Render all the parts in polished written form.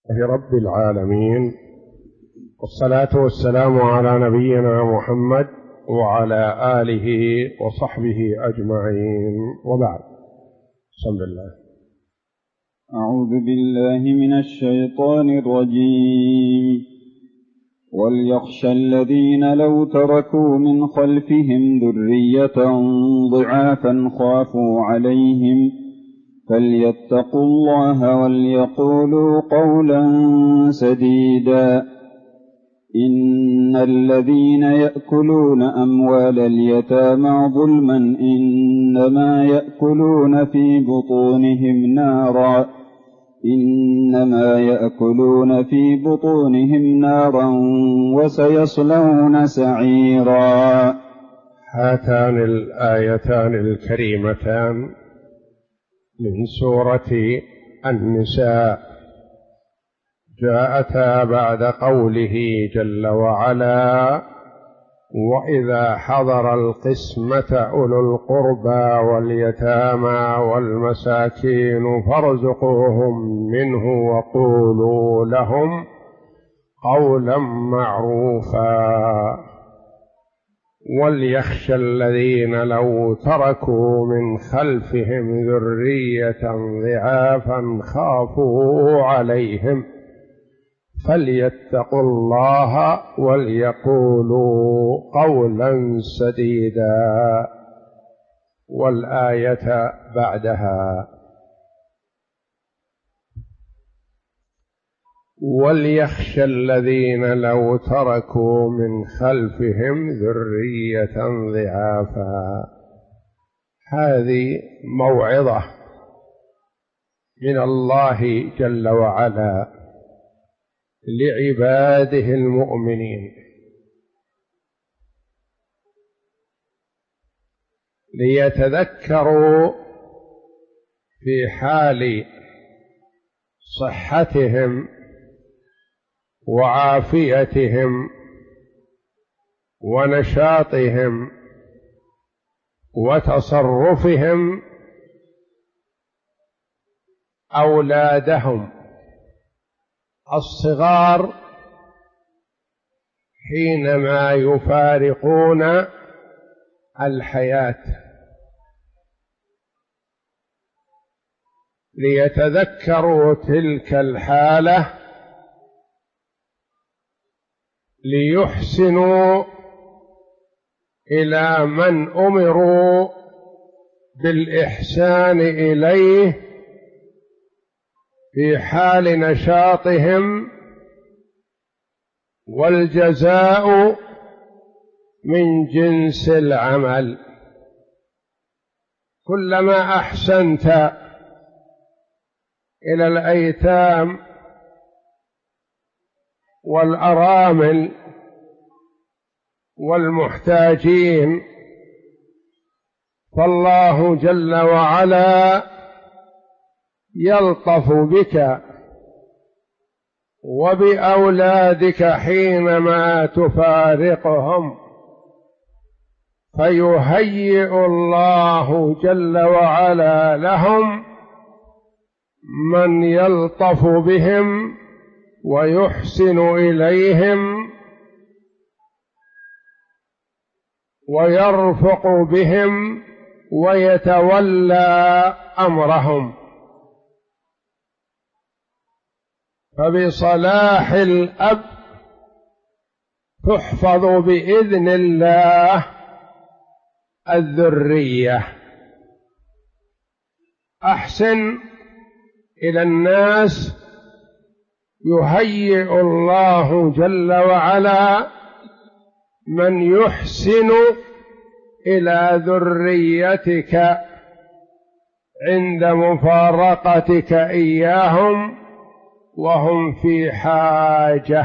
رب العالمين، والصلاة والسلام على نبينا محمد وعلى آله وصحبه أجمعين، وبعد. بسم الله. أعوذ بالله من الشيطان الرجيم. وليخشى الذين لو تركوا من خلفهم ذرية ضعافا خافوا عليهم فليتقوا الله وليقولوا قولا سديدا. إن الذين يأكلون أموال اليتامى ظلما إنما يأكلون في بطونهم نارا وسيصلون سعيرا. هاتان الآيتان الكريمتان من سورة النساء جاءتا بعد قوله جل وعلا: وإذا حضر القسمة أولو القربى واليتامى والمساكين فارزقوهم منه وقولوا لهم قولا معروفا. وليخشى الذين لو تركوا من خلفهم ذرية ضعافا خافوا عليهم فليتقوا الله وليقولوا قولا سديدا. والآية بعدها: وليخشى الذين لو تركوا من خلفهم ذرية ضعافا. هذه موعظة من الله جل وعلا لعباده المؤمنين، ليتذكروا في حال صحتهم وعافيتهم ونشاطهم وتصرفهم أولادهم الصغار حينما يفارقون الحياة، ليتذكروا تلك الحالة ليحسنوا إلى من أمروا بالإحسان إليه في حال نشاطهم، والجزاء من جنس العمل. كلما أحسنت إلى الأيتام والأرامل والمحتاجين فالله جل وعلا يلطف بك وبأولادك حينما تفارقهم، فيهيئ الله جل وعلا لهم من يلطف بهم ويحسن إليهم ويرفق بهم ويتولى أمرهم. فبصلاح الأب تحفظ بإذن الله الذرية. أحسن إلى الناس يهيئ الله جل وعلا من يحسن إلى ذريتك عند مفارقتك إياهم وهم في حاجة.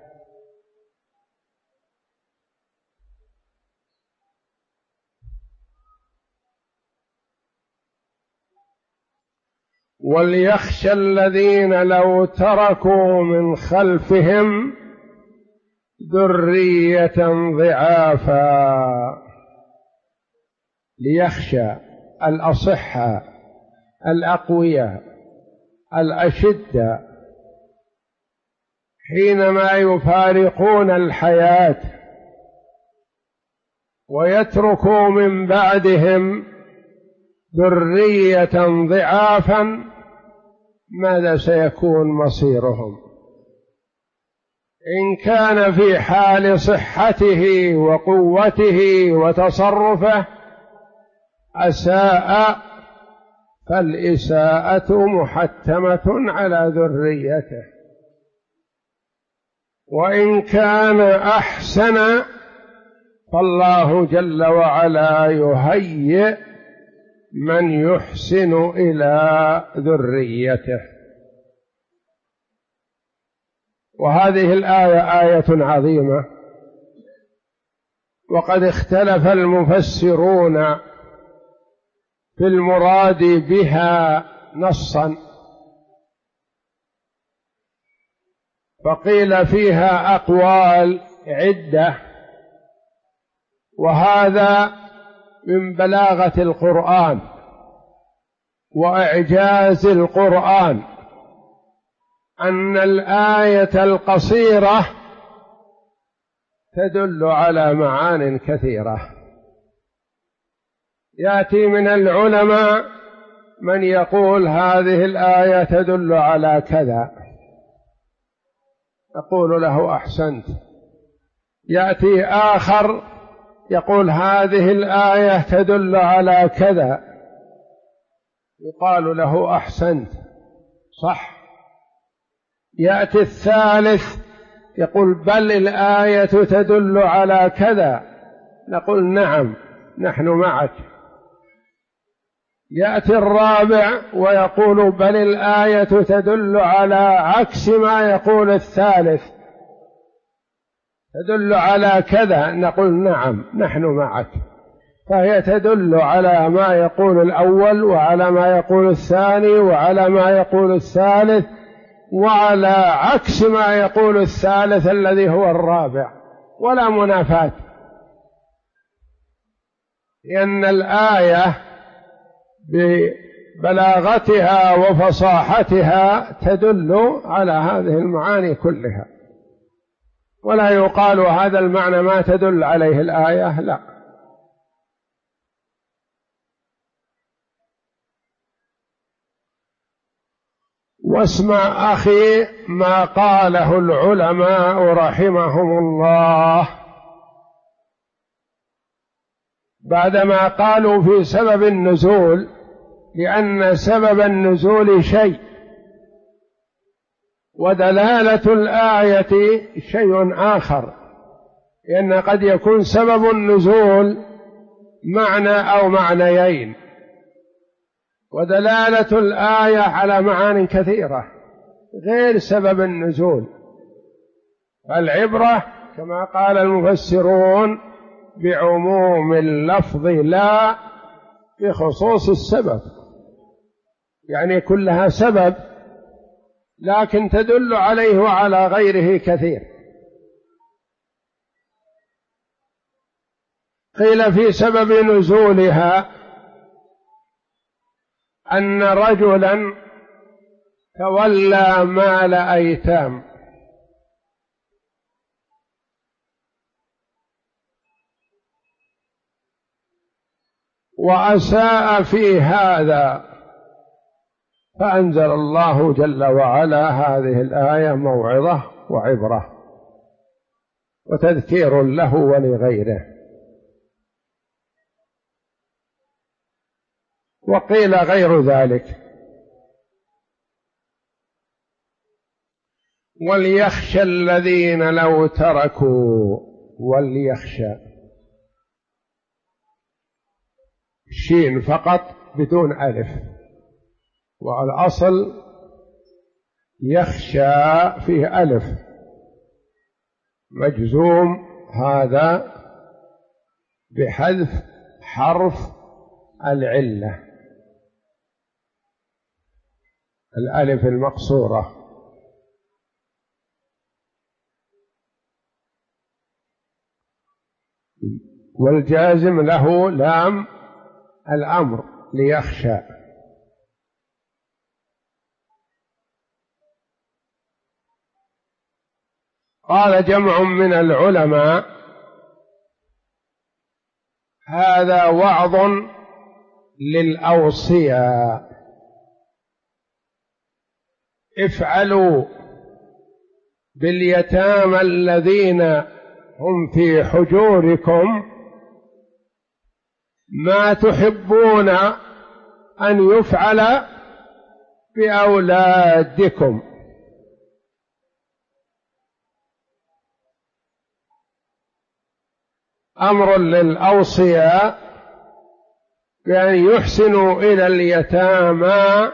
وليخشى الذين لو تركوا من خلفهم ذرية ضعافا. ليخشى الأصحاء الأقوياء الأشداء حينما يفارقون الحياة ويتركوا من بعدهم ذرية ضعافا، ماذا سيكون مصيرهم؟ إن كان في حال صحته وقوته وتصرفه أساء، فالإساءة محتمة على ذريته، وإن كان أحسن فالله جل وعلا يهيئ من يحسن إلى ذريته. وهذه الآية آية عظيمة، وقد اختلف المفسرون في المراد بها نصا، فقيل فيها أقوال عدة، وهذا من بلاغة القرآن وإعجاز القرآن أن الآية القصيرة تدل على معان كثيرة. يأتي من العلماء من يقول هذه الآية تدل على كذا، أقول له أحسنت. يأتي آخر يقول هذه الآية تدل على كذا، يقال له أحسنت، صح. يأتي الثالث يقول بل الآية تدل على كذا، نقول نعم نحن معك. يأتي الرابع ويقول بل الآية تدل على عكس ما يقول الثالث، تدل على كذا، نقول نعم نحن معك. فهي تدل على ما يقول الأول وعلى ما يقول الثاني وعلى ما يقول الثالث وعلى عكس ما يقول الثالث الذي هو الرابع، ولا منافاة، لأن الآية ببلاغتها وفصاحتها تدل على هذه المعاني كلها، ولا يقال هذا المعنى ما تدل عليه الآية، لا. واسمع أخي ما قاله العلماء رحمهم الله بعدما قالوا في سبب النزول، لأن سبب النزول شيء ودلالة الآية شيء آخر، لأن قد يكون سبب النزول معنى أو معنيين، ودلالة الآية على معان كثيرة غير سبب النزول. العبرة كما قال المفسرون بعموم اللفظ لا بخصوص السبب، يعني كلها سبب لكن تدل عليه وعلى غيره كثير. قيل في سبب نزولها أن رجلا تولى مال أيتام، وأساء في هذا، فأنزل الله جل وعلا هذه الآية موعظة وعبرة وتذكير له ولغيره. وقيل غير ذلك. وليخشى الذين لو تركوا، وليخشى شين فقط بدون ألف، والأصل يخشى فيه ألف مجزوم، هذا بحذف حرف العلة الألف المقصورة. والجازم له لام الأمر ليخشى. قال جمع من العلماء: هذا وعظ للأوصياء، افعلوا باليتامى الذين هم في حجوركم ما تحبون أن يفعل بأولادكم. أمر للأوصياء بأن يحسنوا إلى اليتامى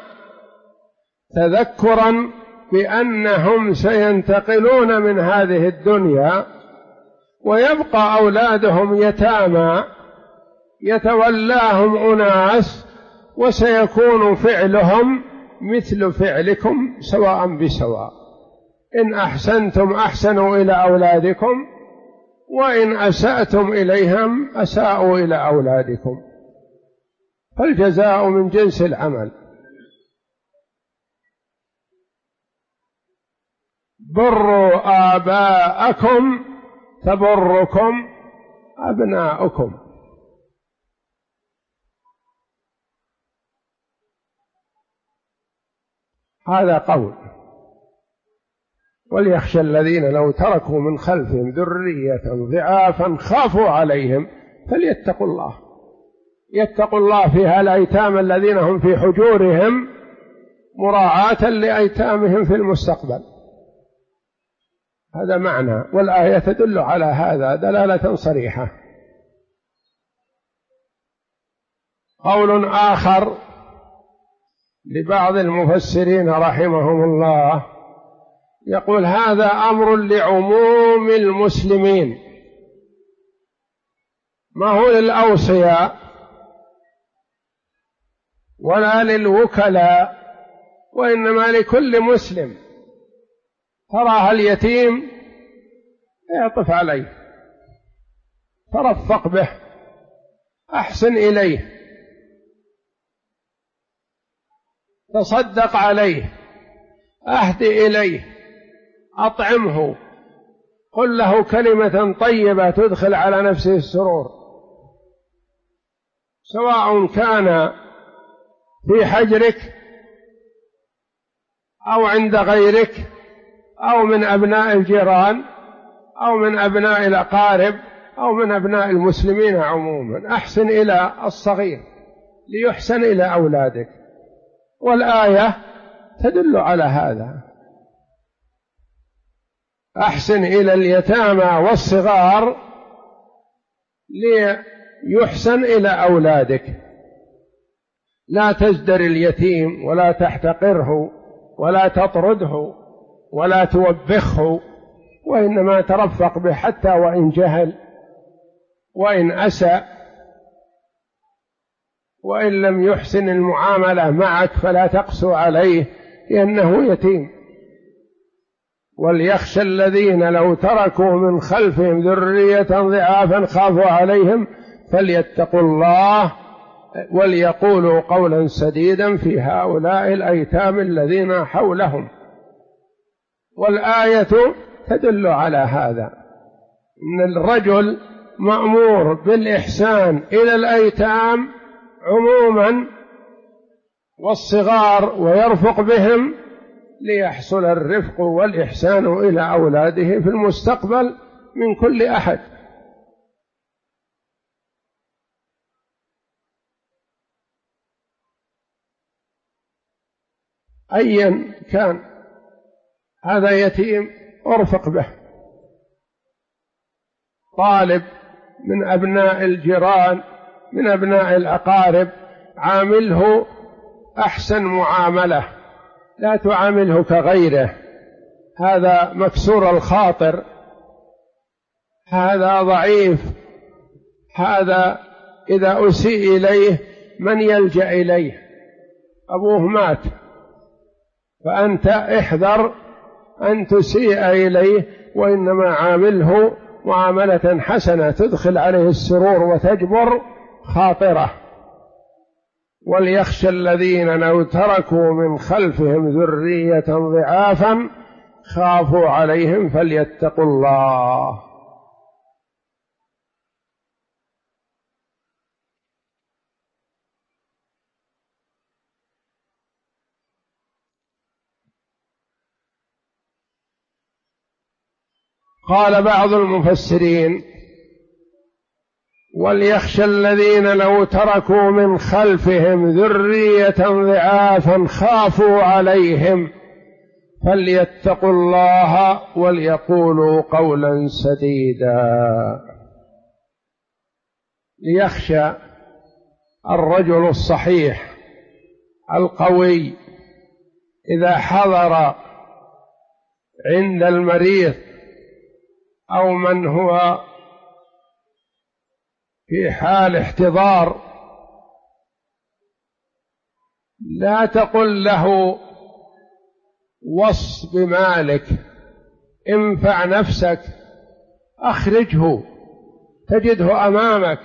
تذكرا بأنهم سينتقلون من هذه الدنيا ويبقى أولادهم يتامى يتولاهم أناس، وسيكون فعلهم مثل فعلكم سواء بسواء. إن أحسنتم أحسنوا إلى أولادكم، وإن أسأتم إليهم أساءوا إلى أولادكم، فالجزاء من جنس العمل. بروا آباءكم تبركم أبناؤكم. هذا قول. وليخشى الذين لو تركوا من خلفهم ذرية ضعافا خافوا عليهم فليتقوا الله. يتقوا الله في الأيتام الذين هم في حجورهم مراعاة لأيتامهم في المستقبل. هذا معنى، والآية تدل على هذا دلالة صريحة. قول آخر لبعض المفسرين رحمهم الله يقول: هذا أمر لعموم المسلمين، ما هو للأوصياء ولا للوكلاء، وإنما لكل مسلم تراه اليتيم اعطف عليه، ترفق به، أحسن إليه، تصدق عليه، أهد إليه، أطعمه، قل له كلمة طيبة تدخل على نفسه السرور، سواء كان في حجرك أو عند غيرك أو من أبناء الجيران أو من أبناء الأقارب أو من أبناء المسلمين عموما. أحسن إلى الصغير ليحسن إلى أولادك، والآية تدل على هذا. أحسن إلى اليتامى والصغار ليحسن إلى أولادك، لا تزدر اليتيم ولا تحتقره ولا تطرده ولا توبخه، وإنما ترفق به حتى وإن جهل وإن أسى، وإن لم يحسن المعاملة معك فلا تقسو عليه لأنه يتيم. وليخشى الذين لو تركوا من خلفهم ذرية ضعافا خافوا عليهم فليتقوا الله وليقولوا قولا سديدا في هؤلاء الأيتام الذين حولهم. والآية تدل على هذا، إن الرجل مأمور بالإحسان إلى الأيتام عموما والصغار ويرفق بهم ليحصل الرفق والإحسان إلى أولاده في المستقبل من كل أحد. أيا كان هذا يتيم أرفق به، طالب من أبناء الجيران من أبناء الأقارب عامله أحسن معاملة، لا تعامله كغيره، هذا مكسور الخاطر، هذا ضعيف، هذا إذا أسيء إليه من يلجأ إليه؟ أبوه مات، فأنت احذر أن تسيء إليه، وإنما عامله معاملة حسنة تدخل عليه السرور وتجبر خاطره. وليخشى الذين لو تركوا من خلفهم ذرية ضعافا خافوا عليهم فليتقوا الله. قال بعض المفسرين: وليخشى الذين لو تركوا من خلفهم ذرية ضعافا خافوا عليهم فليتقوا الله وليقولوا قولا سديدا. ليخشى الرجل الصحيح القوي إذا حضر عند المريض أو من هو في حال احتضار، لا تقل له وص بمالك، انفع نفسك، أخرجه تجده أمامك،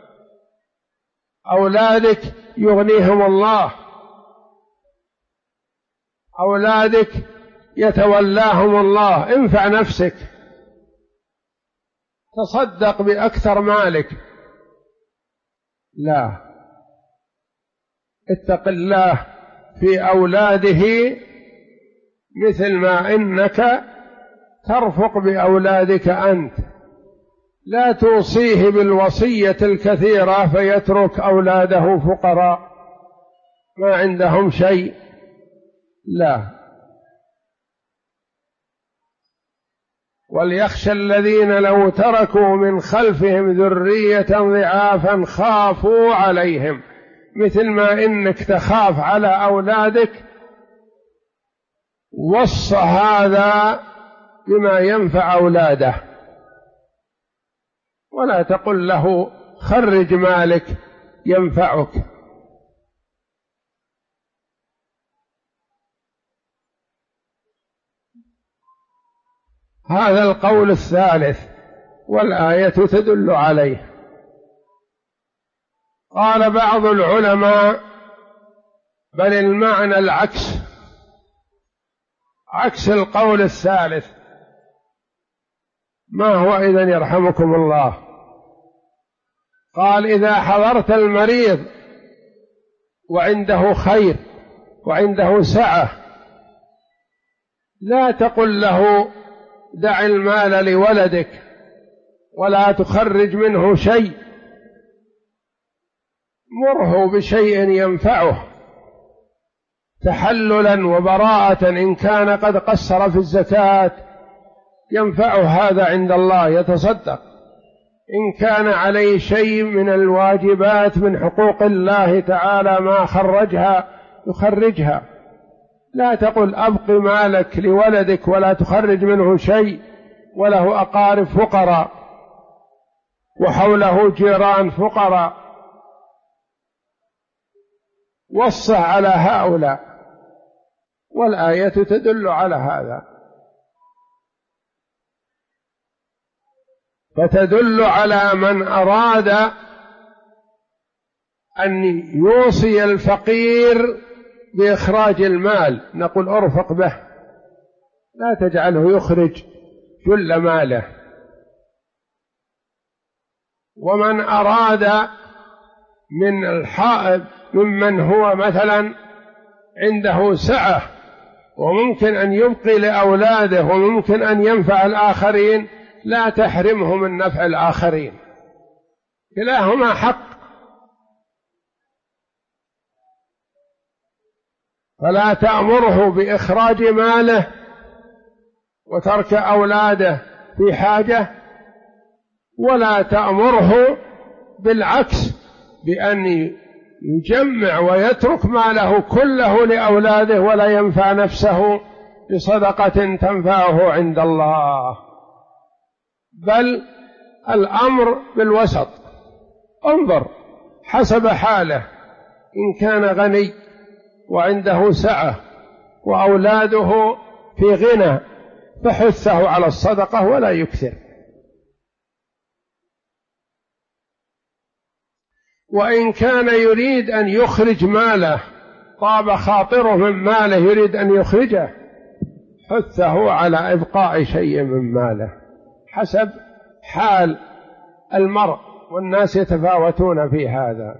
أولادك يغنيهم الله، أولادك يتولاهم الله، انفع نفسك، تصدق بأكثر مالك. لا، اتق الله في أولاده مثل ما إنك ترفق بأولادك أنت، لا توصيه بالوصية الكثيرة فيترك أولاده فقراء ما عندهم شيء، لا. وليخشى الذين لو تركوا من خلفهم ذرية ضعافا خافوا عليهم، مثل ما إنك تخاف على أولادك وص هذا بما ينفع أولاده، ولا تقل له خرج مالك ينفعك. هذا القول الثالث والآية تدل عليه. قال بعض العلماء: بل المعنى العكس، عكس القول الثالث. ما هو إذن يرحمكم الله؟ قال: إذا حضرت المريض وعنده خير وعنده سعة، لا تقل له دع المال لولدك ولا تخرج منه شيء، مره بشيء ينفعه تحللا وبراءة، إن كان قد قصر في الزكاة ينفعه هذا عند الله يتصدق، إن كان عليه شيء من الواجبات من حقوق الله تعالى ما خرجها يخرجها. لا تقل أبق مالك لولدك ولا تخرج منه شيء وله أقارب فقراء وحوله جيران فقراء، وصى على هؤلاء، والآية تدل على هذا. فتدل على من أراد أن يوصي الفقير بإخراج المال نقول أرفق به، لا تجعله يخرج جل ماله. ومن أراد من الحائض ممن هو مثلا عنده سعة وممكن أن يبقي لأولاده وممكن أن ينفع الآخرين، لا تحرمه من نفع الآخرين، كلاهما حق. فلا تأمره بإخراج ماله وترك أولاده في حاجة، ولا تأمره بالعكس بأن يجمع ويترك ماله كله لأولاده ولا ينفع نفسه بصدقة تنفعه عند الله. بل الأمر بالوسط، انظر حسب حاله، إن كان غني وعنده سعة وأولاده في غنى فحثه على الصدقة ولا يكثر، وإن كان يريد أن يخرج ماله، طاب خاطره من ماله يريد أن يخرجه، حثه على إبقاء شيء من ماله حسب حال المرء، والناس يتفاوتون في هذا.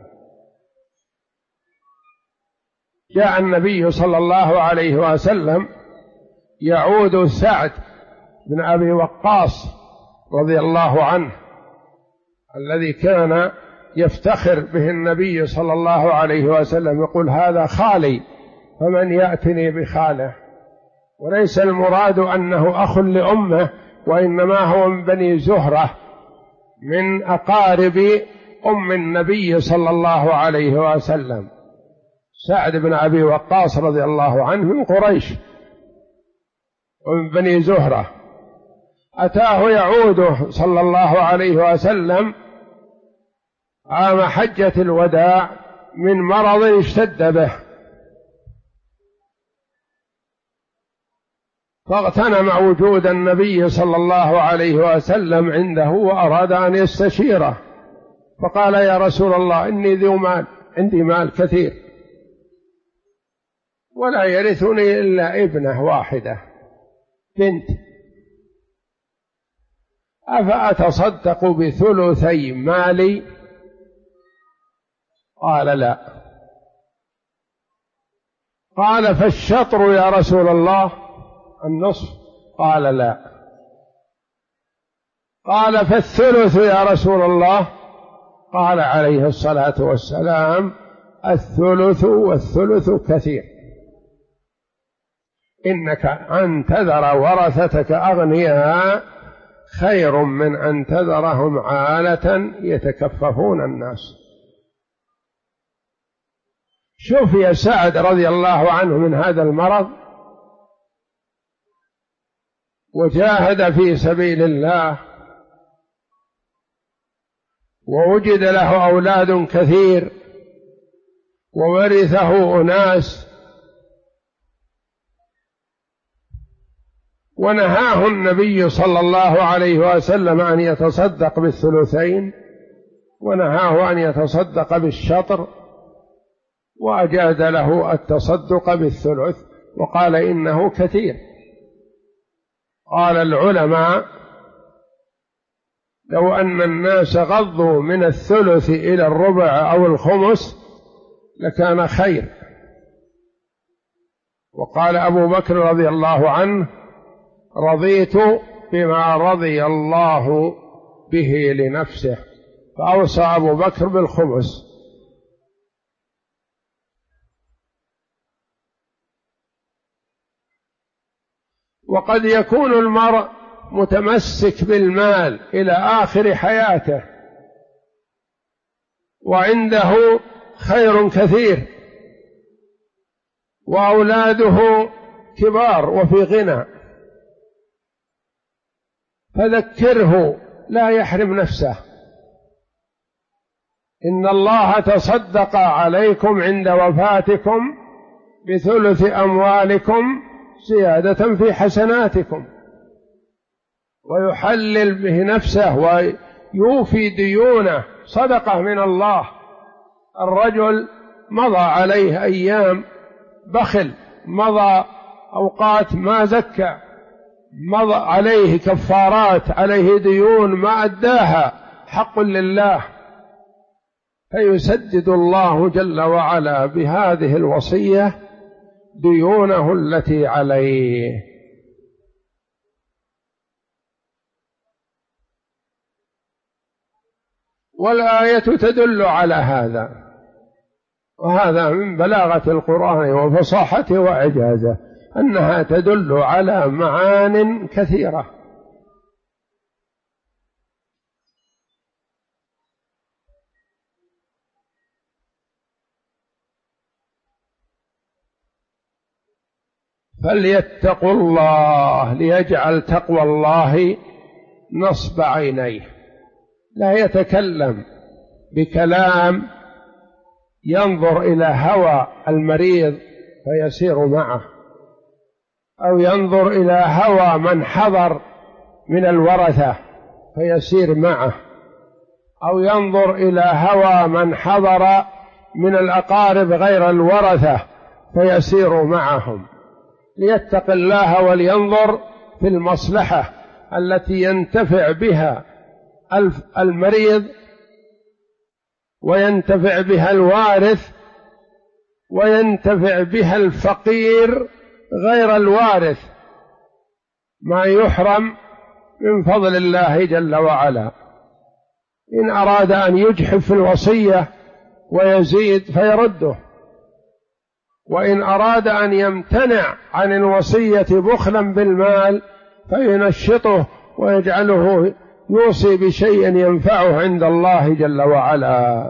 جاء النبي صلى الله عليه وسلم يعود سعد بن أبي وقاص رضي الله عنه الذي كان يفتخر به النبي صلى الله عليه وسلم، يقول هذا خالي فمن يأتني بخاله، وليس المراد أنه أخ لأمه، وإنما هو من بني زهرة من أقارب أم النبي صلى الله عليه وسلم. سعد بن أبي وقاص رضي الله عنه من قريش ومن بني زهرة. أتاه يعوده صلى الله عليه وسلم عام حجة الوداع من مرض اشتد به، فاغتنم وجود النبي صلى الله عليه وسلم عنده وأراد أن يستشيره، فقال يا رسول الله إني ذو مال، عندي مال كثير ولا يرثني إلا ابنة واحدة بنت، أفأتصدق بثلثي مالي؟ قال لا. قال فالشطر يا رسول الله، النصف؟ قال لا. قال فالثلث يا رسول الله؟ قال عليه الصلاة والسلام الثلث والثلث كثير، إنك أن تذر ورثتك أغنياء خير من أن تذرهم عالة يتكففون الناس. شوف يا سعد رضي الله عنه من هذا المرض وجاهد في سبيل الله ووجد له أولاد كثير وورثه أناس، ونهاه النبي صلى الله عليه وسلم أن يتصدق بالثلثين، ونهاه أن يتصدق بالشطر، وأجاز له التصدق بالثلث وقال إنه كثير. قال العلماء لو أن الناس غضوا من الثلث إلى الربع أو الخمس لكان خير. وقال أبو بكر رضي الله عنه رضيت بما رضي الله به لنفسه، فأوصى أبو بكر بالخمس. وقد يكون المرء متمسك بالمال إلى آخر حياته وعنده خير كثير وأولاده كبار وفي غنى، فذكره لا يحرم نفسه، إن الله تصدق عليكم عند وفاتكم بثلث أموالكم زيادة في حسناتكم، ويحلل به نفسه ويوفي ديونه، صدقة من الله. الرجل مضى عليه أيام بخل، مضى أوقات ما زكى، مضى عليه كفارات، عليه ديون ما أداها، حق لله، فيسدد الله جل وعلا بهذه الوصية ديونه التي عليه. والآية تدل على هذا، وهذا من بلاغة القرآن وفصاحته وإعجازه أنها تدل على معان كثيرة. فليتقوا الله، ليجعل تقوى الله نصب عينيه، لا يتكلم بكلام ينظر إلى هوى المريض فيسير معه، أو ينظر إلى هوى من حضر من الورثة فيسير معه، أو ينظر إلى هوى من حضر من الأقارب غير الورثة فيسير معهم، ليتق الله ولينظر في المصلحة التي ينتفع بها المريض وينتفع بها الوارث وينتفع بها الفقير غير الوارث، ما يحرم من فضل الله جل وعلا. إن أراد أن يجحف في الوصية ويزيد فيرده، وإن أراد أن يمتنع عن الوصية بخلا بالمال فينشطه ويجعله يوصي بشيء ينفعه عند الله جل وعلا.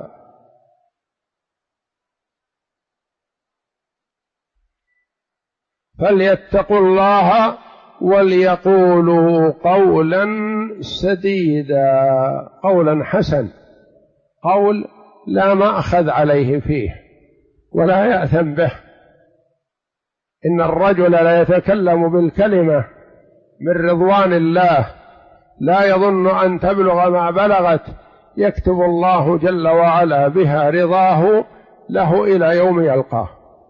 فليتقوا الله وليقولوا قولا سديدا، قولا حسن، قول لا مأخذ عليه فيه ولا يأثم به. إن الرجل لا يتكلم بالكلمة من رضوان الله لا يظن أن تبلغ ما بلغت، يكتب الله جل وعلا بها رضاه له إلى يوم يلقاه.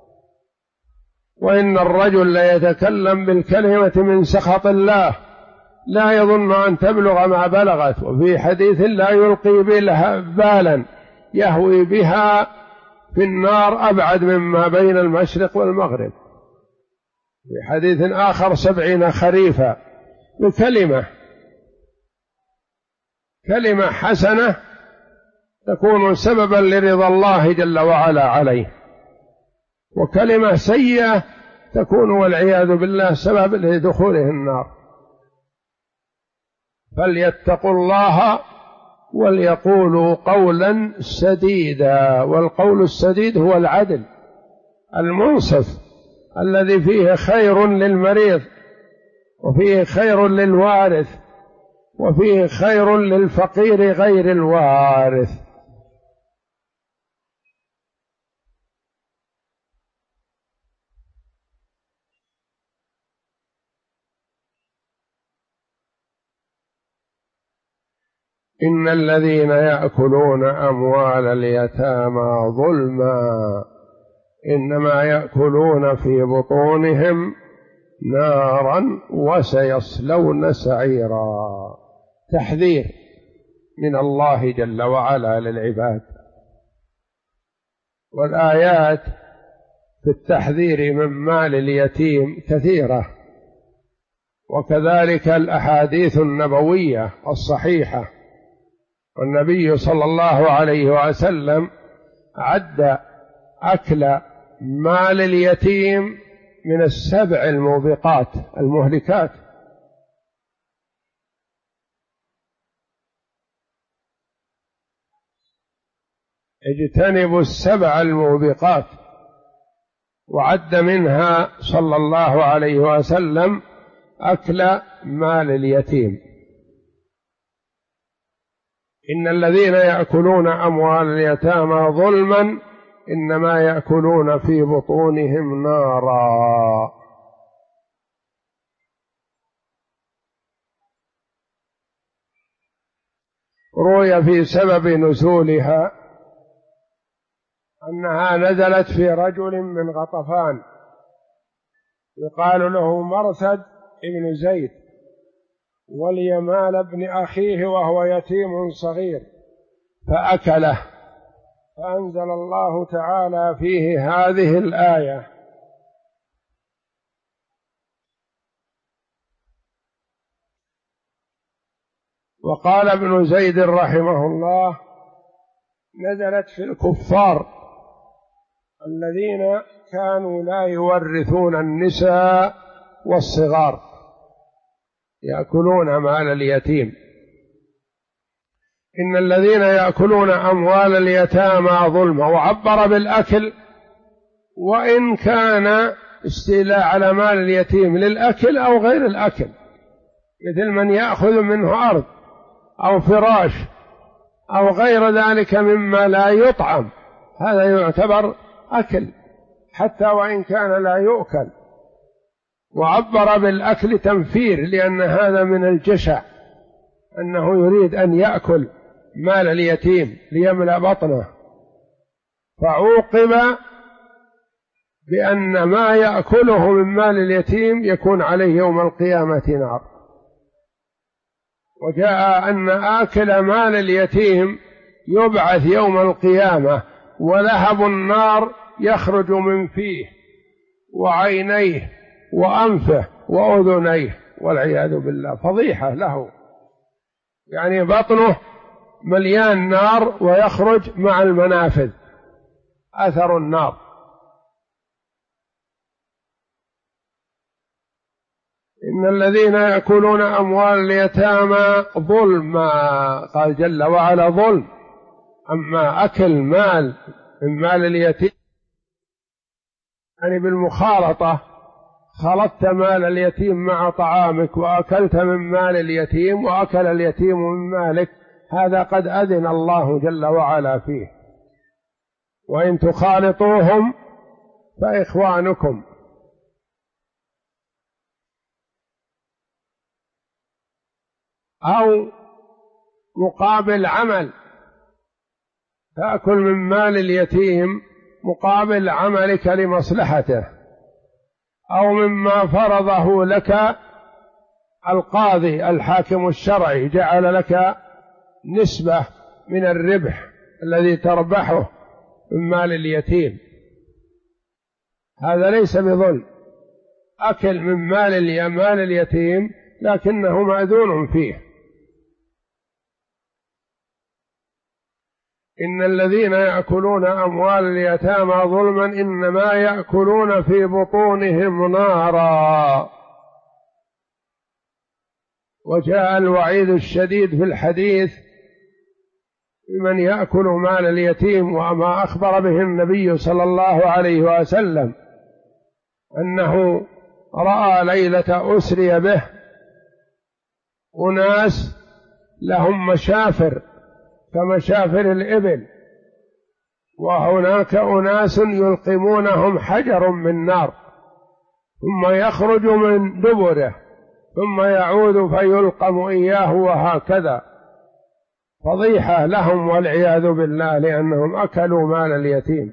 وإن الرجل لا يتكلم بالكلمة من سخط الله لا يظن أن تبلغ ما بلغت، وفي حديث لا يلقي بها بالا يهوي بها في النار أبعد مما بين المشرق والمغرب، في حديث آخر 70 خريفا. بكلمة، كلمة حسنة تكون سببا لرضا الله جل وعلا عليه، وكلمة سيئة تكون والعياذ بالله سبب لدخوله النار. فليتقوا الله وليقولوا قولا سديدا، والقول السديد هو العدل المنصف الذي فيه خير للمريض وفيه خير للوارث وفيه خير للفقير غير الوارث. إن الذين يأكلون أموال اليتامى ظلما إنما يأكلون في بطونهم نارا وسيصلون سعيرا. تحذير من الله جل وعلا للعباد، والآيات في التحذير من مال اليتيم كثيرة، وكذلك الأحاديث النبوية الصحيحة. والنبي صلى الله عليه وسلم عد أكل مال اليتيم من 7 الموبقات المهلكات. اجتنبوا 7 الموبقات، وعد منها صلى الله عليه وسلم أكل مال اليتيم. إن الذين يأكلون أموال اليتامى ظلما إنما يأكلون في بطونهم نارا. روي في سبب نزولها أنها نزلت في رجل من غطفان يقال له مرثد ابن زيد، وليمال ابن أخيه وهو يتيم صغير فأكله، فأنزل الله تعالى فيه هذه الآية: وقال ابن زيد رحمه الله: نزلت في الكفار الذين كانوا لا يورثون النساء والصغار يأكلون مال اليتيم. إن الذين يأكلون أموال اليتامى ظلما، وعبر بالأكل، وإن كان استيلاء على مال اليتيم للأكل أو غير الأكل، مثل من يأخذ منه أرض أو فراش أو غير ذلك مما لا يطعم، هذا يعتبر أكل حتى وإن كان لا يؤكل. وعبر بالأكل تنفير، لأن هذا من الجشع، أنه يريد أن يأكل مال اليتيم ليملأ بطنه، فعوقب بأن ما يأكله من مال اليتيم يكون عليه يوم القيامة نار. وجاء أن آكل مال اليتيم يبعث يوم القيامة ولهب النار يخرج من فيه وعينيه وأنفه وأذنيه والعياذ بالله، فضيحة له، يعني بطنه مليان نار ويخرج مع المنافذ أثر النار. إن الذين يأكلون أموال اليتامى ظلما، قال جل وعلا ظلم. أما أكل مال من مال اليتيم يعني بالمخالطة، خلطت مال اليتيم مع طعامك وأكلت من مال اليتيم وأكل اليتيم من مالك، هذا قد أذن الله جل وعلا فيه. وإن تخالطوهم فإخوانكم. أو مقابل عمل، تأكل من مال اليتيم مقابل عملك لمصلحته، أو مما فرضه لك القاضي الحاكم الشرعي، جعل لك نسبة من الربح الذي تربحه من مال اليتيم، هذا ليس بظلم. أكل من مال اليتيم لكنه مأذون فيه. إن الذين يأكلون أموال اليتامى ظلما إنما يأكلون في بطونهم نارا. وجاء الوعيد الشديد في الحديث بمن يأكل مال اليتيم، وما أخبر به النبي صلى الله عليه وسلم أنه رأى ليلة أسري به أناس لهم مشافر كمشافر الإبل، وهناك أناس يلقمونهم حجر من نار ثم يخرج من دبره ثم يعود فيلقم إياه، وهكذا، فضيحة لهم والعياذ بالله لأنهم أكلوا مال اليتيم.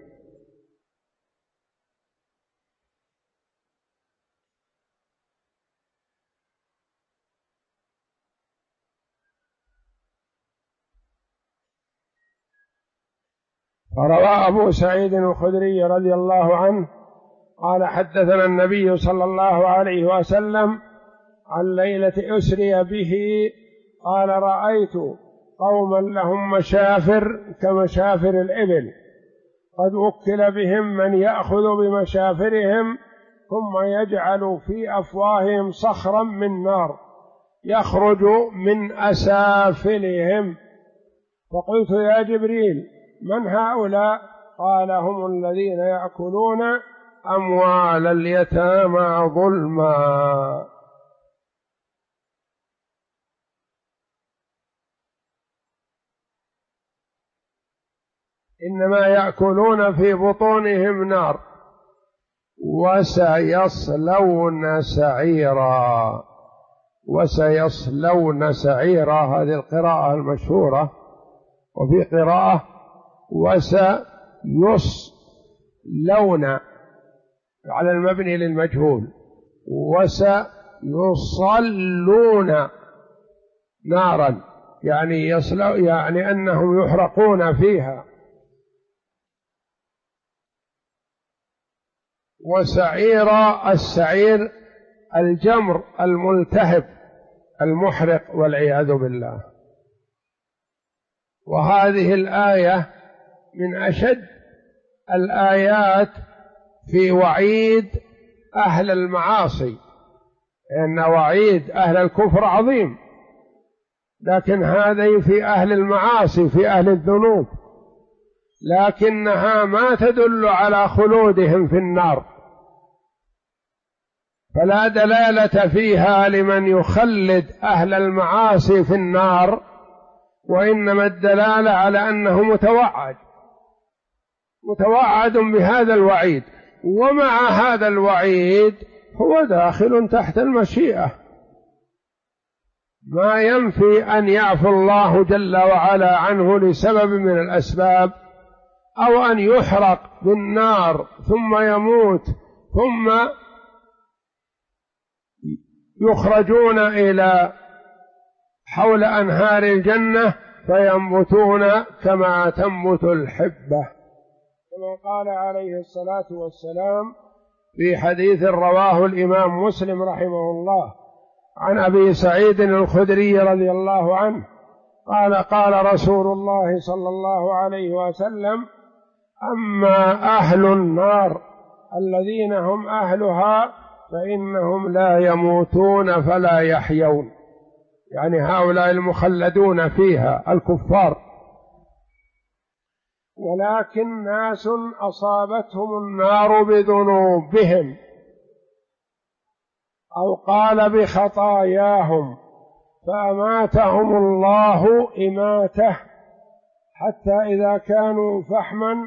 فروى أبو سعيد الخدري رضي الله عنه قال حدثنا النبي صلى الله عليه وسلم عن ليلة أسري به قال رأيت قوما لهم مشافر كمشافر الإبل، قد وكل بهم من يأخذ بمشافرهم ثم يجعل في أفواههم صخرا من نار يخرج من أسافلهم. فقلت يا جبريل من هؤلاء؟ قال هم الذين يأكلون أموال اليتامى ظلما. إنما يأكلون في بطونهم نار وسيصلون سعيرا. وسيصلون سعيرا، هذه القراءة المشهورة، وفي قراءة وسيصلون على المبني للمجهول، وسيصلون نارا يعني أنهم يحرقون فيها. وسعيرا، السعير الجمر الملتهب المحرق والعياذ بالله. وهذه الآية من أشد الآيات في وعيد أهل المعاصي، لأن وعيد أهل الكفر عظيم، لكن هذه في أهل المعاصي في أهل الذنوب، لكنها ما تدل على خلودهم في النار، فلا دلالة فيها لمن يخلد أهل المعاصي في النار، وإنما الدلالة على أنه متوعد بهذا الوعيد، ومع هذا الوعيد هو داخل تحت المشيئة، ما ينفي أن يعفو الله جل وعلا عنه لسبب من الأسباب أو أن يحرق بالنار ثم يموت ثم يخرجون إلى حول أنهار الجنة فينبتون كما تنبت الحبة، كما قال عليه الصلاة والسلام في حديث رواه الإمام مسلم رحمه الله عن أبي سعيد الخدري رضي الله عنه قال قال رسول الله صلى الله عليه وسلم: أما أهل النار الذين هم أهلها فإنهم لا يموتون فلا يحيون، يعني هؤلاء المخلدون فيها الكفار، ولكن ناس أصابتهم النار بذنوبهم أو قال بخطاياهم فأماتهم الله إماتة حتى إذا كانوا فحما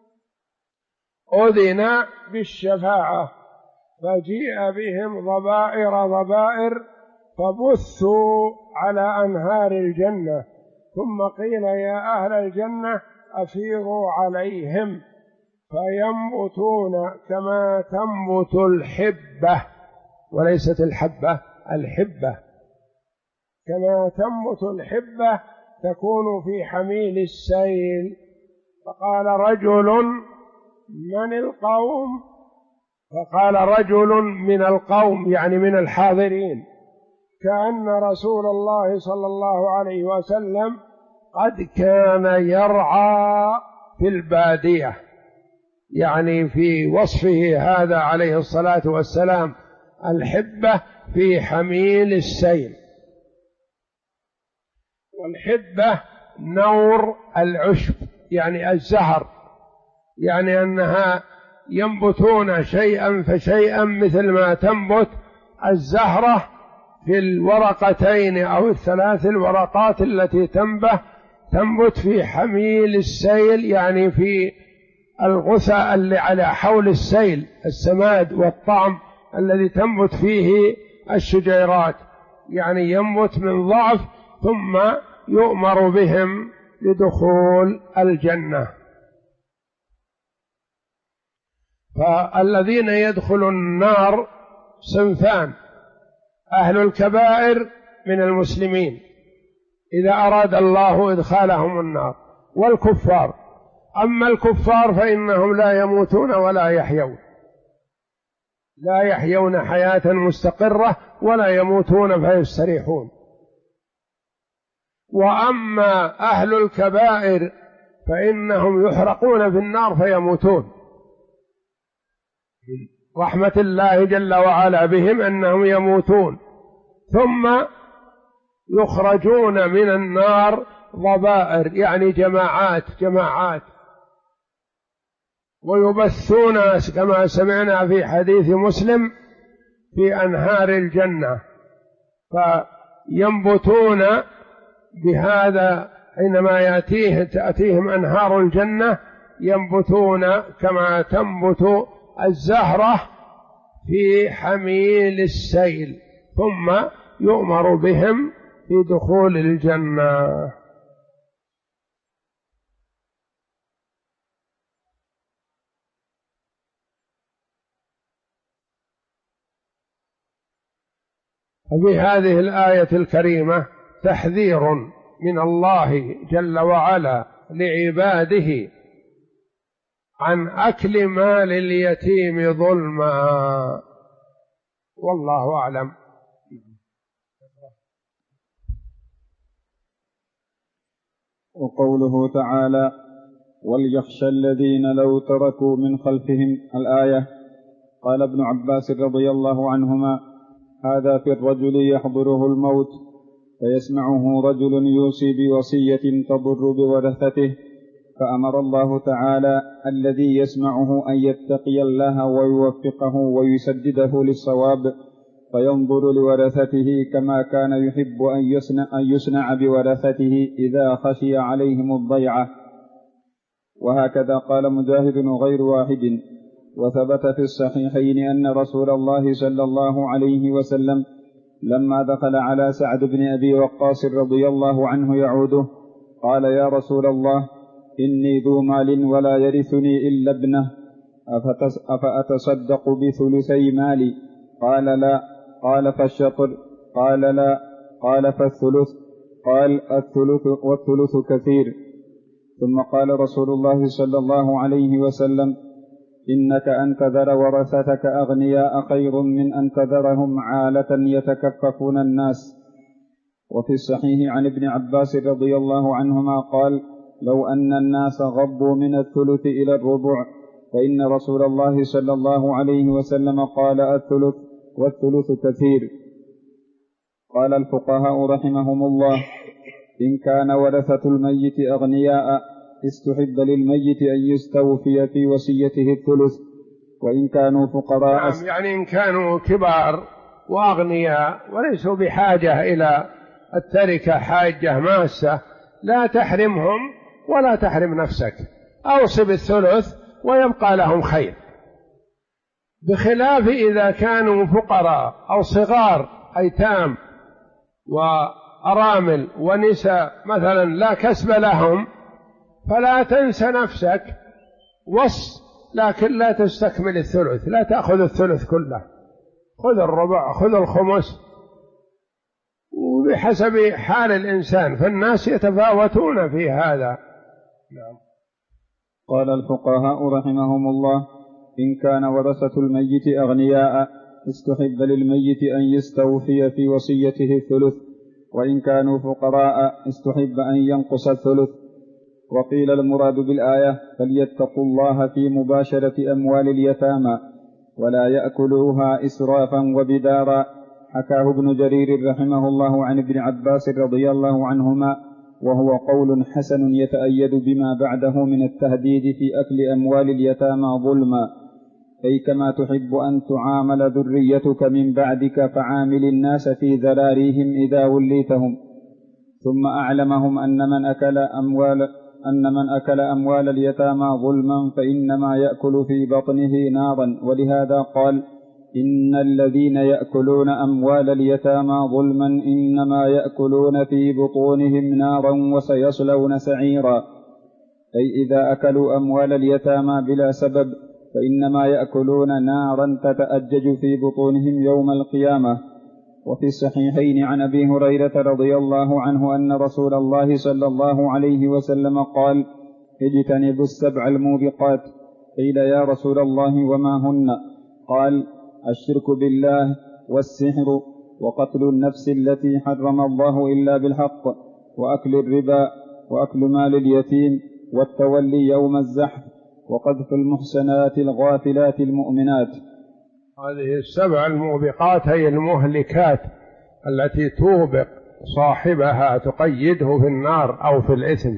أذن بالشفاعة فجيء بهم ضبائر فبثوا على أنهار الجنة، ثم قيل يا أهل الجنة أفيضوا عليهم فينبتون كما تنبت الحبة، وليست الحبة، الحبة، كما تنبت الحبة تكون في حميل السيل. فقال رجل من القوم؟ فقال رجل من القوم يعني من الحاضرين، كأن رسول الله صلى الله عليه وسلم قد كان يرعى في البادية، يعني في وصفه هذا عليه الصلاة والسلام الحبة في حميل السيل. والحبة نور العشب يعني الزهر، يعني أنها ينبتون شيئا فشيئا مثل ما تنبت الزهرة في الورقتين أو الثلاث الورقات التي تنبت في حميل السيل، يعني في الغثاء اللي على حول السيل، السماد والطعم الذي تنبت فيه الشجيرات، يعني ينبت من ضعف ثم يؤمر بهم لدخول الجنة. فالذين يدخلون النار صنفان: أهل الكبائر من المسلمين إذا أراد الله إدخالهم النار، والكفار. أما الكفار فإنهم لا يموتون ولا يحيون، لا يحيون حياة مستقرة ولا يموتون فيستريحون. وأما أهل الكبائر فإنهم يحرقون في النار فيموتون، رحمة الله جل وعلا بهم أنهم يموتون، ثم يخرجون من النار ضبائر يعني جماعات ويبثون كما سمعنا في حديث مسلم في أنهار الجنة، فينبتون بهذا حينما تأتيهم أنهار الجنة ينبتون كما تنبت الزهرة في حميل السيل، ثم يؤمر بهم في دخول الجنة. وفي هذه الآية الكريمة تحذير من الله جل وعلا لعباده عن أكل مال اليتيم ظلما، والله أعلم. وقوله تعالى: وليخشى الذين لو تركوا من خلفهم، الآية. قال ابن عباس رضي الله عنهما: هذا في الرجل يحضره الموت فيسمعه رجل يوصي بوصية تضر بورثته، فأمر الله تعالى الذي يسمعه أن يتقي الله ويوفقه ويسدده للصواب، فينظر لورثته كما كان يحب أن يصنع بورثته إذا خشي عليهم الضيعة. وهكذا قال مجاهد غير واحد. وثبت في الصحيحين أن رسول الله صلى الله عليه وسلم لما دخل على سعد بن أبي وقاص رضي الله عنه يعوده قال: يا رسول الله، إني ذو مال ولا يرثني إلا ابنه، أفأتصدق بثلثي مالي؟ قال لا. قال فالشطر؟ قال لا. قال فالثلث؟ قال الثلث والثلث كثير. ثم قال رسول الله صلى الله عليه وسلم: إنك أن تذر ورثتك أغنياء خير من أن تذرهم عالة يتكففون الناس. وفي الصحيح عن ابن عباس رضي الله عنهما قال: لو أن الناس غضوا من الثلث إلى الربع فإن رسول الله صلى الله عليه وسلم قال: الثلث والثلث كثير. قال الفقهاء رحمهم الله: إن كان ورثة الميت أغنياء استحب للميت أن يستوفي في وصيته الثلث، وإن كانوا فقراء. نعم، يعني إن كانوا كبار وأغنياء وليسوا بحاجة إلى التركة حاجة ماسة لا تحرمهم ولا تحرم نفسك، أوصي بالثلث ويبقى لهم خير، بخلاف إذا كانوا فقراء أو صغار أيتام وأرامل ونساء مثلا لا كسب لهم، فلا تنسى نفسك وص، لكن لا تستكمل الثلث، لا تأخذ الثلث كله، خذ الربع، خذ الخمس، وبحسب حال الإنسان، فالناس يتفاوتون في هذا. نعم. قال الفقهاء رحمهم الله: إن كان ورثة الميت أغنياء استحب للميت أن يستوفي في وصيته الثلث، وإن كانوا فقراء استحب أن ينقص الثلث. وقيل المراد بالآية: فليتقوا الله في مباشرة أموال اليتامى ولا يأكلوها إسرافا وبدارا. حكاه ابن جرير رحمه الله عن ابن عباس رضي الله عنهما، وهو قول حسن يتأيد بما بعده من التهديد في أكل أموال اليتامى ظلما، أي كما تحب أن تعامل ذريتك من بعدك فعامل الناس في ذراريهم إذا وليتهم. ثم أعلمهم أن من أكل أموال اليتامى ظلما فإنما يأكل في بطنه نارا، ولهذا قال: إن الذين يأكلون أموال اليتامى ظلما إنما يأكلون في بطونهم نارا وسيصلون سعيرا، أي إذا أكلوا أموال اليتامى بلا سبب فإنما يأكلون نارا تتأجج في بطونهم يوم القيامة. وفي الصحيحين عن أبي هريرة رضي الله عنه أن رسول الله صلى الله عليه وسلم قال: اجتنبوا السبع الموبقات. قيل: يا رسول الله وما هن؟ قال: الشرك بالله، والسحر، وقتل النفس التي حرم الله إلا بالحق، وأكل الربا، وأكل مال اليتيم، والتولي يوم الزحف، وقذف المحسنات الغافلات المؤمنات. هذه السبع الموبقات هي المهلكات التي توبق صاحبها، تقيده في النار أو في الإثم.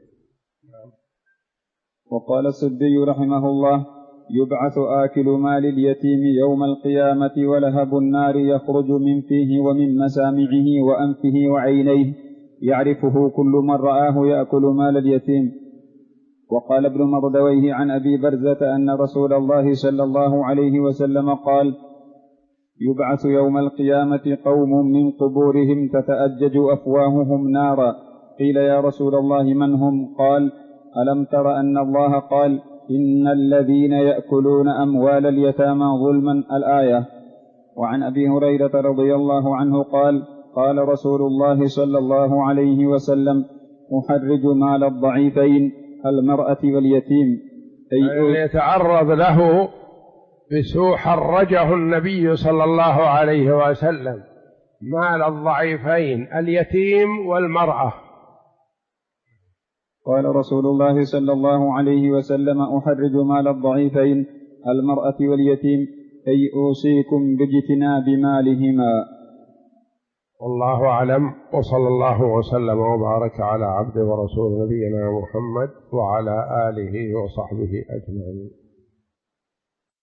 وقال السدي رحمه الله: يبعث آكل مال اليتيم يوم القيامة ولهب النار يخرج من فيه ومن مسامعه وأنفه وعينيه، يعرفه كل من رآه يأكل مال اليتيم. وقال ابن مردويه عن أبي برزة أن رسول الله صلى الله عليه وسلم قال: يبعث يوم القيامة قوم من قبورهم تتأجج أفواههم نارا. قيل: يا رسول الله من هم؟ قال: ألم تر أن الله قال: إن الذين يأكلون أموال اليتامى ظلما، الآية. وعن أبي هريرة رضي الله عنه قال: قال رسول الله صلى الله عليه وسلم: أحرج مال الضعيفين، المرأة واليتيم، أي يتعرض له بسوء حرجه النبي صلى الله عليه وسلم، مال الضعيفين اليتيم والمرأة. قال رسول الله صلى الله عليه وسلم: أحرج مال الضعيفين، المرأة واليتيم، أي أوصيكم باجتناب مالهما. والله أعلم، وصلى الله وسلم وبارك على عبد ورسول نبينا محمد وعلى آله وصحبه أجمعين.